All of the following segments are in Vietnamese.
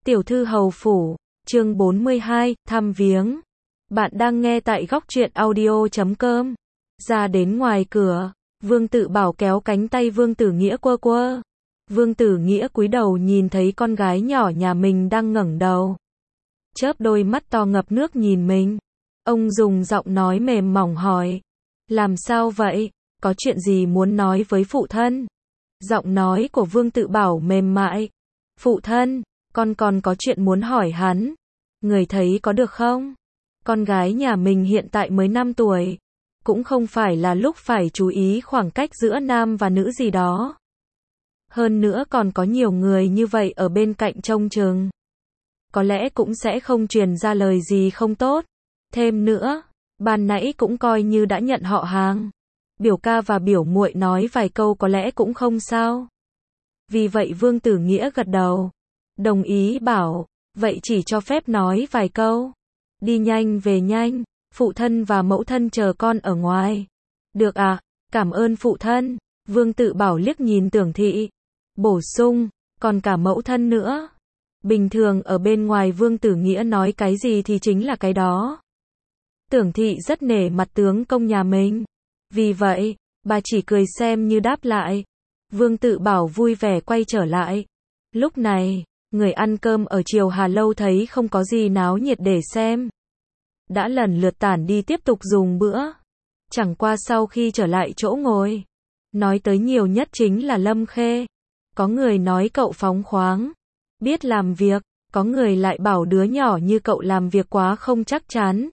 Tiểu thư hầu phủ, chương 42, thăm viếng. Bạn đang nghe tại góc truyện audio.com. Ra đến ngoài cửa, Vương Tự Bảo kéo cánh tay Vương Tử Nghĩa quơ quơ. Vương Tử Nghĩa cúi đầu nhìn thấy con gái nhỏ nhà mình đang ngẩng đầu, chớp đôi mắt to ngập nước nhìn mình. Ông dùng giọng nói mềm mỏng hỏi, làm sao vậy, có chuyện gì muốn nói với phụ thân? Giọng nói của Vương Tự Bảo mềm mại. Phụ thân, con còn có chuyện muốn hỏi hắn. Người thấy có được không? Con gái nhà mình hiện tại mới 5 tuổi. Cũng không phải là lúc phải chú ý khoảng cách giữa nam và nữ gì đó. Hơn nữa còn có nhiều người như vậy ở bên cạnh trông chừng. Có lẽ cũng sẽ không truyền ra lời gì không tốt. Thêm nữa, ban nãy cũng coi như đã nhận họ hàng. Biểu ca và biểu muội nói vài câu có lẽ cũng không sao. Vì vậy Vương Tử Nghĩa gật đầu, đồng ý bảo, vậy chỉ cho phép nói vài câu. Đi nhanh về nhanh, phụ thân và mẫu thân chờ con ở ngoài. Được à, cảm ơn phụ thân. Vương Tự Bảo liếc nhìn Tưởng Thị, bổ sung, còn cả mẫu thân nữa. Bình thường ở bên ngoài Vương Tử Nghĩa nói cái gì thì chính là cái đó. Tưởng Thị rất nể mặt tướng công nhà mình. Vì vậy, bà chỉ cười xem như đáp lại. Vương Tự Bảo vui vẻ quay trở lại. Lúc này, người ăn cơm ở Triều Hà Lâu thấy không có gì náo nhiệt để xem. Đã lần lượt tản đi tiếp tục dùng bữa. Chẳng qua sau khi trở lại chỗ ngồi, nói tới nhiều nhất chính là Lâm Khê. Có người nói cậu phóng khoáng, biết làm việc, có người lại bảo đứa nhỏ như cậu làm việc quá không chắc chắn.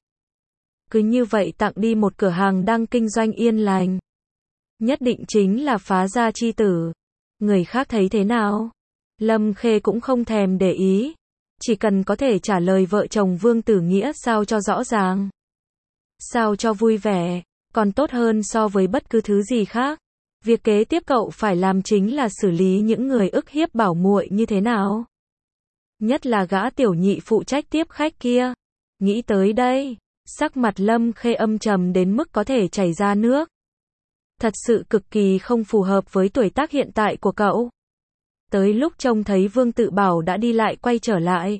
Cứ như vậy tặng đi một cửa hàng đang kinh doanh yên lành. Nhất định chính là phá gia chi tử. Người khác thấy thế nào? Lâm Khê cũng không thèm để ý. Chỉ cần có thể trả lời vợ chồng Vương Tử Nghĩa sao cho rõ ràng, sao cho vui vẻ, còn tốt hơn so với bất cứ thứ gì khác. Việc kế tiếp cậu phải làm chính là xử lý những người ức hiếp bảo muội như thế nào. Nhất là gã tiểu nhị phụ trách tiếp khách kia. Nghĩ tới đây, sắc mặt Lâm Khê âm trầm đến mức có thể chảy ra nước. Thật sự cực kỳ không phù hợp với tuổi tác hiện tại của cậu. Tới lúc trông thấy Vương Tự Bảo đã đi lại quay trở lại,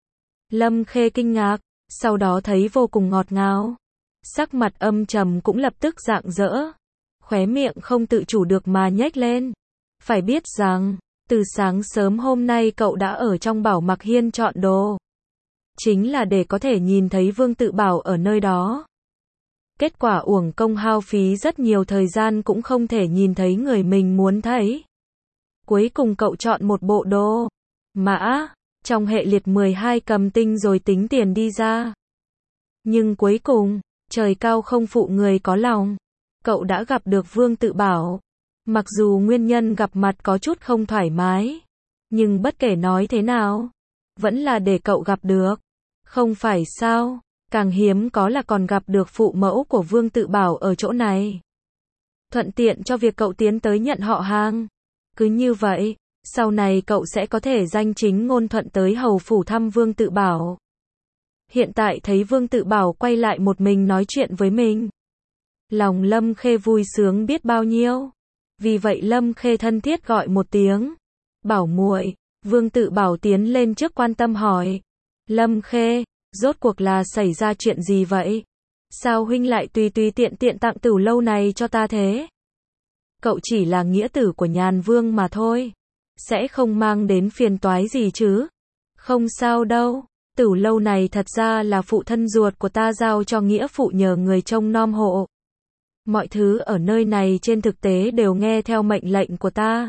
Lâm Khê kinh ngạc, sau đó thấy vô cùng ngọt ngào. Sắc mặt âm trầm cũng lập tức rạng rỡ, khóe miệng không tự chủ được mà nhếch lên. Phải biết rằng, từ sáng sớm hôm nay cậu đã ở trong Bảo Mặc Hiên chọn đồ, chính là để có thể nhìn thấy Vương Tự Bảo ở nơi đó. Kết quả uổng công hao phí rất nhiều thời gian cũng không thể nhìn thấy người mình muốn thấy. Cuối cùng cậu chọn một bộ đồ mã trong hệ liệt 12 cầm tinh rồi tính tiền đi ra. Nhưng cuối cùng, trời cao không phụ người có lòng. Cậu đã gặp được Vương Tự Bảo. Mặc dù nguyên nhân gặp mặt có chút không thoải mái, nhưng bất kể nói thế nào, vẫn là để cậu gặp được. Không phải sao? Càng hiếm có là còn gặp được phụ mẫu của Vương Tự Bảo ở chỗ này. Thuận tiện cho việc cậu tiến tới nhận họ hàng. Cứ như vậy, sau này cậu sẽ có thể danh chính ngôn thuận tới hầu phủ thăm Vương Tự Bảo. Hiện tại thấy Vương Tự Bảo quay lại một mình nói chuyện với mình, lòng Lâm Khê vui sướng biết bao nhiêu. Vì vậy Lâm Khê thân thiết gọi một tiếng, Bảo muội. Vương Tự Bảo tiến lên trước quan tâm hỏi, Lâm Khê, rốt cuộc là xảy ra chuyện gì vậy? Sao huynh lại tùy tiện tặng Tửu Lâu này cho ta thế? Cậu chỉ là nghĩa tử của Nhàn Vương mà thôi, sẽ không mang đến phiền toái gì chứ? Không sao đâu, Tửu Lâu này thật ra là phụ thân ruột của ta giao cho nghĩa phụ nhờ người trông nom hộ. Mọi thứ ở nơi này trên thực tế đều nghe theo mệnh lệnh của ta.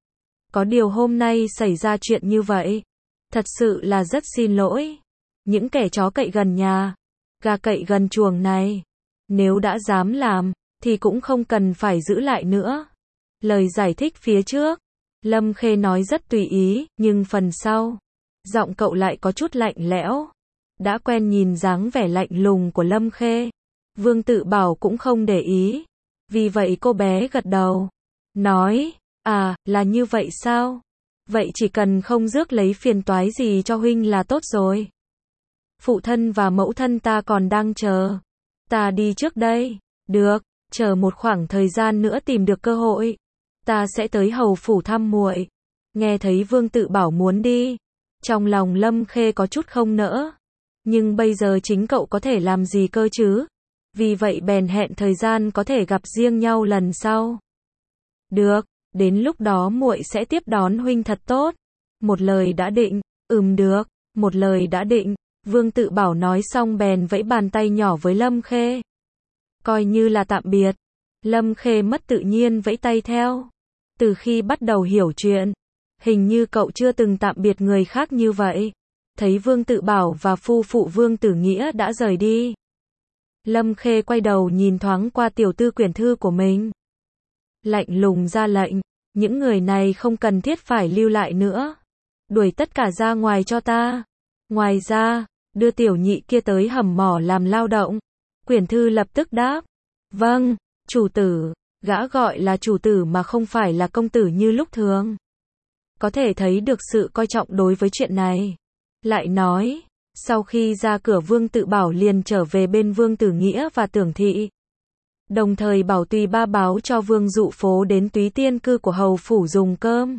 Có điều hôm nay xảy ra chuyện như vậy, thật sự là rất xin lỗi. Những kẻ chó cậy gần nhà, gà cậy gần chuồng này, nếu đã dám làm, thì cũng không cần phải giữ lại nữa. Lời giải thích phía trước, Lâm Khê nói rất tùy ý, nhưng phần sau, giọng cậu lại có chút lạnh lẽo. Đã quen nhìn dáng vẻ lạnh lùng của Lâm Khê, Vương Tự Bảo cũng không để ý. Vì vậy cô bé gật đầu, nói, à, là như vậy sao? Vậy chỉ cần không rước lấy phiền toái gì cho huynh là tốt rồi. Phụ thân và mẫu thân ta còn đang chờ. Ta đi trước đây. Được, chờ một khoảng thời gian nữa tìm được cơ hội, ta sẽ tới hầu phủ thăm muội. Nghe thấy Vương Tự Bảo muốn đi, Trong lòng Lâm Khê có chút không nỡ. Nhưng bây giờ chính cậu có thể làm gì cơ chứ? Vì vậy bèn hẹn thời gian có thể gặp riêng nhau lần sau. Được, đến lúc đó muội sẽ tiếp đón huynh thật tốt. Một lời đã định. Được, một lời đã định. Vương Tự Bảo nói xong bèn vẫy bàn tay nhỏ với Lâm Khê. Coi như là tạm biệt. Lâm Khê mất tự nhiên vẫy tay theo. Từ khi bắt đầu hiểu chuyện, hình như cậu chưa từng tạm biệt người khác như vậy. Thấy Vương Tự Bảo và phu phụ Vương Tử Nghĩa đã rời đi. Lâm Khê quay đầu nhìn thoáng qua tiểu tư quyển thư của mình. Lạnh lùng ra lệnh, những người này không cần thiết phải lưu lại nữa. Đuổi tất cả ra ngoài cho ta. Ngoài ra, đưa tiểu nhị kia tới hầm mỏ làm lao động. Quyển thư lập tức đáp. Vâng, chủ tử. Gã gọi là chủ tử mà không phải là công tử như lúc thường. Có thể thấy được sự coi trọng đối với chuyện này. Lại nói, sau khi ra cửa Vương Tự Bảo liền trở về bên Vương Tử Nghĩa và Tưởng Thị. Đồng thời bảo Tùy Ba báo cho Vương Dụ Phố đến Túy Tiên Cư của hầu phủ dùng cơm.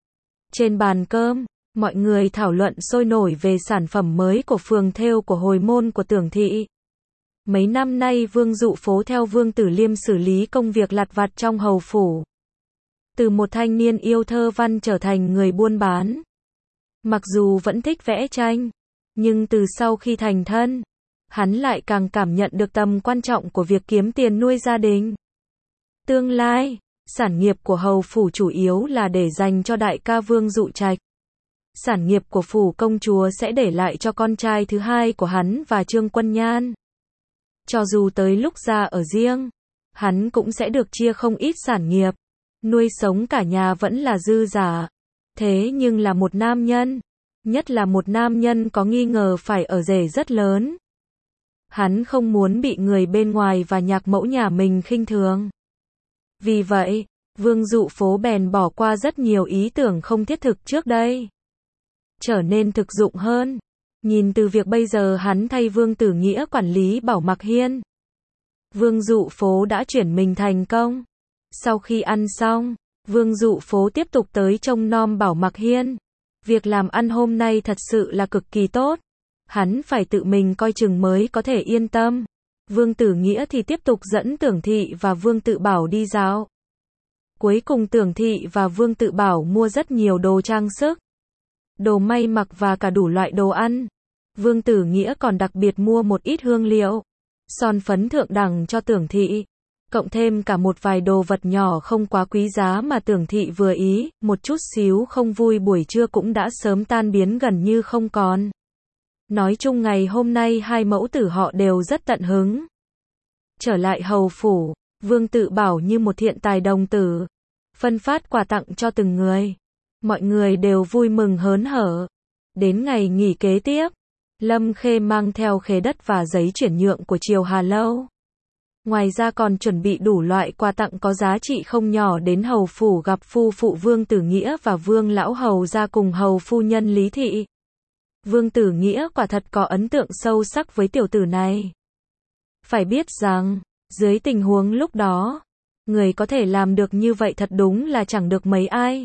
Trên bàn cơm, mọi người thảo luận sôi nổi về sản phẩm mới của phường thêu của hồi môn của Tưởng Thị. Mấy năm nay Vương Dụ Phố theo Vương Tử Liêm xử lý công việc lặt vặt trong hầu phủ. Từ một thanh niên yêu thơ văn trở thành người buôn bán. Mặc dù vẫn thích vẽ tranh, nhưng từ sau khi thành thân, hắn lại càng cảm nhận được tầm quan trọng của việc kiếm tiền nuôi gia đình. Tương lai, sản nghiệp của hầu phủ chủ yếu là để dành cho đại ca Vương Dụ Trạch. Sản nghiệp của phủ công chúa sẽ để lại cho con trai thứ hai của hắn và Trương Quân Nhan. Cho dù tới lúc ra ở riêng, hắn cũng sẽ được chia không ít sản nghiệp. Nuôi sống cả nhà vẫn là dư giả. Thế nhưng là một nam nhân, nhất là một nam nhân có nghi ngờ phải ở rể rất lớn. Hắn không muốn bị người bên ngoài và nhạc mẫu nhà mình khinh thường. Vì vậy, Vương Dụ Phố bèn bỏ qua rất nhiều ý tưởng không thiết thực trước đây. Trở nên thực dụng hơn. Nhìn từ việc bây giờ hắn thay Vương Tử Nghĩa quản lý Bảo Mặc Hiên. Vương Dụ Phố đã chuyển mình thành công. Sau khi ăn xong, Vương Dụ Phố tiếp tục tới trông nom Bảo Mặc Hiên. Việc làm ăn hôm nay thật sự là cực kỳ tốt. Hắn phải tự mình coi chừng mới có thể yên tâm. Vương Tử Nghĩa thì tiếp tục dẫn Tưởng Thị và Vương Tự Bảo đi dạo. Cuối cùng Tưởng Thị và Vương Tự Bảo mua rất nhiều đồ trang sức, đồ may mặc và cả đủ loại đồ ăn. Vương Tử Nghĩa còn đặc biệt mua một ít hương liệu, son phấn thượng đẳng cho Tưởng Thị, cộng thêm cả một vài đồ vật nhỏ không quá quý giá mà Tưởng Thị vừa ý, một chút xíu không vui buổi trưa cũng đã sớm tan biến gần như không còn. Nói chung ngày hôm nay hai mẫu tử họ đều rất tận hứng. Trở lại hầu phủ, Vương Tự Bảo như một thiện tài đồng tử, phân phát quà tặng cho từng người. Mọi người đều vui mừng hớn hở. Đến ngày nghỉ kế tiếp, Lâm Khê mang theo khế đất và giấy chuyển nhượng của Triều Hà Lâu. Ngoài ra còn chuẩn bị đủ loại quà tặng có giá trị không nhỏ đến hầu phủ gặp phu phụ Vương Tử Nghĩa và Vương Lão Hầu ra cùng hầu phu nhân Lý Thị. Vương Tử Nghĩa quả thật có ấn tượng sâu sắc với tiểu tử này. Phải biết rằng, dưới tình huống lúc đó, người có thể làm được như vậy thật đúng là chẳng được mấy ai.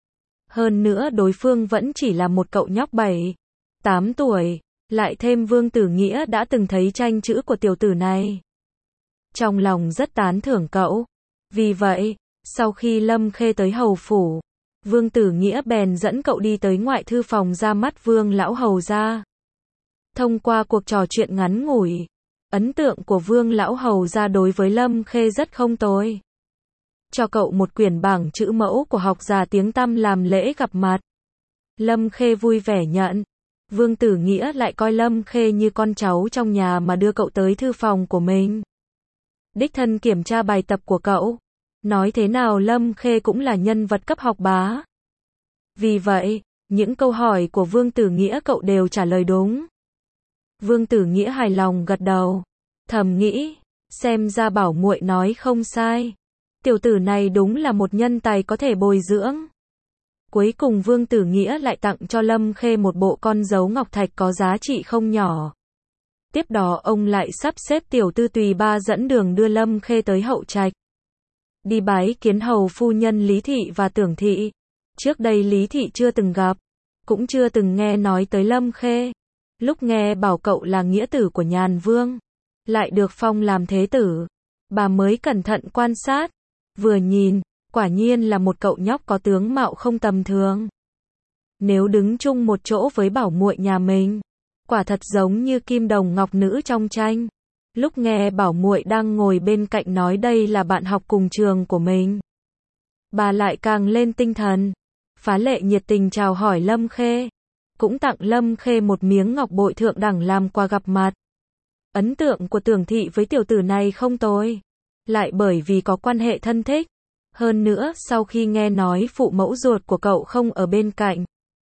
Hơn nữa đối phương vẫn chỉ là một cậu nhóc 7, 8 tuổi, lại thêm Vương Tử Nghĩa đã từng thấy tranh chữ của tiểu tử này. Trong lòng rất tán thưởng cậu. Vì vậy, sau khi Lâm Khê tới hầu phủ, Vương Tử Nghĩa bèn dẫn cậu đi tới ngoại thư phòng ra mắt Vương Lão Hầu ra. Thông qua cuộc trò chuyện ngắn ngủi, ấn tượng của Vương Lão Hầu ra đối với Lâm Khê rất không tồi. Cho cậu một quyển bảng chữ mẫu của học giả tiếng tăm làm lễ gặp mặt. Lâm Khê vui vẻ nhận. Vương Tử Nghĩa lại coi Lâm Khê như con cháu trong nhà mà đưa cậu tới thư phòng của mình. Đích thân kiểm tra bài tập của cậu. Nói thế nào Lâm Khê cũng là nhân vật cấp học bá. Vì vậy, những câu hỏi của Vương Tử Nghĩa cậu đều trả lời đúng. Vương Tử Nghĩa hài lòng gật đầu. Thầm nghĩ, xem ra bảo muội nói không sai. Tiểu tử này đúng là một nhân tài có thể bồi dưỡng. Cuối cùng Vương Tử Nghĩa lại tặng cho Lâm Khê một bộ con dấu ngọc thạch có giá trị không nhỏ. Tiếp đó ông lại sắp xếp tiểu tư Tùy Ba dẫn đường đưa Lâm Khê tới hậu trạch. Đi bái kiến hầu phu nhân Lý Thị và Tưởng Thị. Trước đây Lý Thị chưa từng gặp. cũng chưa từng nghe nói tới Lâm Khê. Lúc nghe bảo cậu là nghĩa tử của Nhàn Vương, lại được phong làm thế tử, bà mới cẩn thận quan sát, vừa nhìn, quả nhiên là một cậu nhóc có tướng mạo không tầm thường. Nếu đứng chung một chỗ với bảo muội nhà mình, quả thật giống như kim đồng ngọc nữ trong tranh. Lúc nghe bảo muội đang ngồi bên cạnh nói đây là bạn học cùng trường của mình, bà lại càng lên tinh thần, phá lệ nhiệt tình chào hỏi Lâm Khê, cũng tặng Lâm Khê một miếng ngọc bội thượng đẳng làm quà gặp mặt. Ấn tượng của Tưởng thị với tiểu tử này không tồi, lại bởi vì có quan hệ thân thích. Hơn nữa, sau khi nghe nói phụ mẫu ruột của cậu không ở bên cạnh,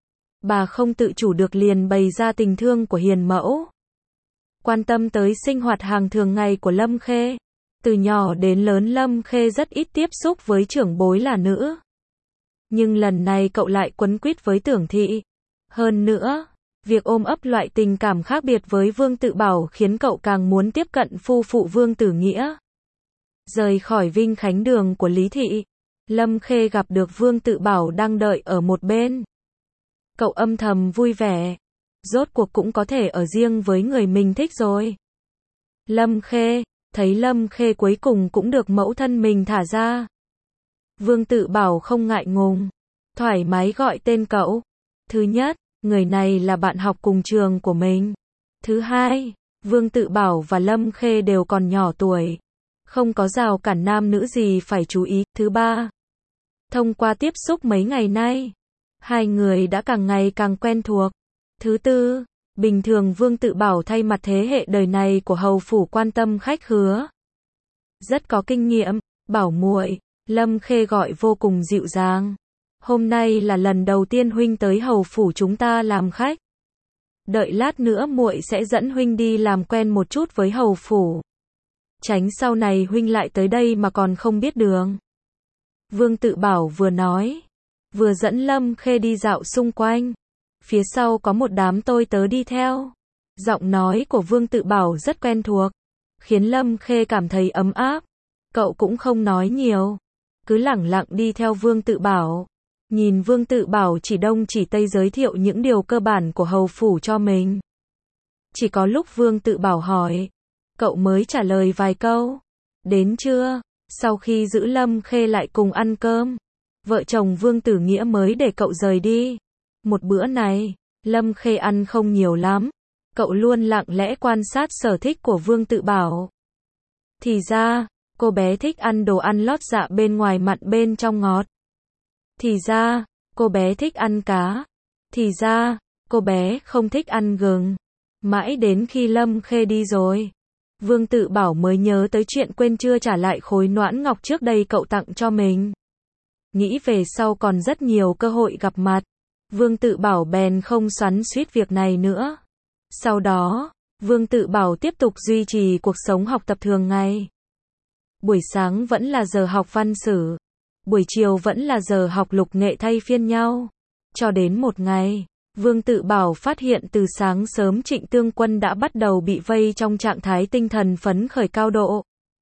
bà không tự chủ được liền bày ra tình thương của hiền mẫu. Quan tâm tới sinh hoạt hàng thường ngày của Lâm Khê. Từ nhỏ đến lớn Lâm Khê rất ít tiếp xúc với trưởng bối là nữ. Nhưng lần này cậu lại quấn quýt với Tưởng thị. Hơn nữa, việc ôm ấp loại tình cảm khác biệt với Vương Tự Bảo khiến cậu càng muốn tiếp cận phu phụ Vương Tử Nghĩa. Rời khỏi Vinh Khánh đường của Lý Thị, Lâm Khê gặp được Vương Tự Bảo đang đợi ở một bên. Cậu âm thầm vui vẻ, rốt cuộc cũng có thể ở riêng với người mình thích rồi. Lâm Khê, thấy Lâm Khê cuối cùng cũng được mẫu thân mình thả ra. Vương Tự Bảo không ngại ngùng, thoải mái gọi tên cậu. Thứ nhất, người này là bạn học cùng trường của mình. Thứ hai, Vương Tự Bảo và Lâm Khê đều còn nhỏ tuổi, không có rào cản nam nữ gì phải chú ý. Thứ ba, thông qua tiếp xúc mấy ngày nay, hai người đã càng ngày càng quen thuộc. Thứ tư, bình thường Vương Tự Bảo thay mặt thế hệ đời này của hầu phủ quan tâm khách khứa, rất có kinh nghiệm. Bảo muội, Lâm Khê gọi vô cùng dịu dàng. Hôm nay là lần đầu tiên huynh tới hầu phủ chúng ta làm khách. Đợi lát nữa muội sẽ dẫn huynh đi làm quen một chút với hầu phủ. Tránh sau này huynh lại tới đây mà còn không biết đường. Vương Tự Bảo vừa nói, vừa dẫn Lâm Khê đi dạo xung quanh. Phía sau có một đám tôi tớ đi theo. Giọng nói của Vương Tự Bảo rất quen thuộc, khiến Lâm Khê cảm thấy ấm áp. Cậu cũng không nói nhiều, cứ lẳng lặng đi theo Vương Tự Bảo. Nhìn Vương Tự Bảo chỉ đông chỉ tây giới thiệu những điều cơ bản của hầu phủ cho mình. Chỉ có lúc Vương Tự Bảo hỏi, cậu mới trả lời vài câu. Đến trưa, sau khi giữ Lâm Khê lại cùng ăn cơm, vợ chồng Vương Tử Nghĩa mới để cậu rời đi. Một bữa này, Lâm Khê ăn không nhiều lắm. Cậu luôn lặng lẽ quan sát sở thích của Vương Tự Bảo. Thì ra, cô bé thích ăn đồ ăn lót dạ bên ngoài mặn bên trong ngọt. Thì ra, cô bé thích ăn cá. Thì ra, cô bé không thích ăn gừng. Mãi đến khi Lâm Khê đi rồi, Vương Tự Bảo mới nhớ tới chuyện quên chưa trả lại khối noãn ngọc trước đây cậu tặng cho mình. Nghĩ về sau còn rất nhiều cơ hội gặp mặt, Vương Tự Bảo bèn không xoắn xuýt việc này nữa. Sau đó, Vương Tự Bảo tiếp tục duy trì cuộc sống học tập thường ngày. Buổi sáng vẫn là giờ học văn sử, buổi chiều vẫn là giờ học lục nghệ thay phiên nhau. Cho đến một ngày, Vương Tự Bảo phát hiện từ sáng sớm Trịnh Tương Quân đã bắt đầu bị vây trong trạng thái tinh thần phấn khởi cao độ.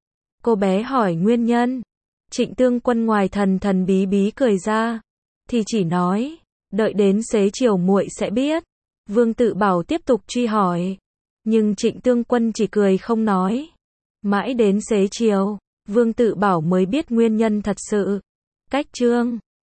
Cô bé hỏi nguyên nhân. Trịnh Tương Quân ngoài thần thần bí bí cười ra, thì chỉ nói, đợi đến xế chiều muội sẽ biết. Vương Tự Bảo tiếp tục truy hỏi, nhưng Trịnh Tương Quân chỉ cười không nói. Mãi đến xế chiều, Vương Tự Bảo mới biết nguyên nhân thật sự. Cách chương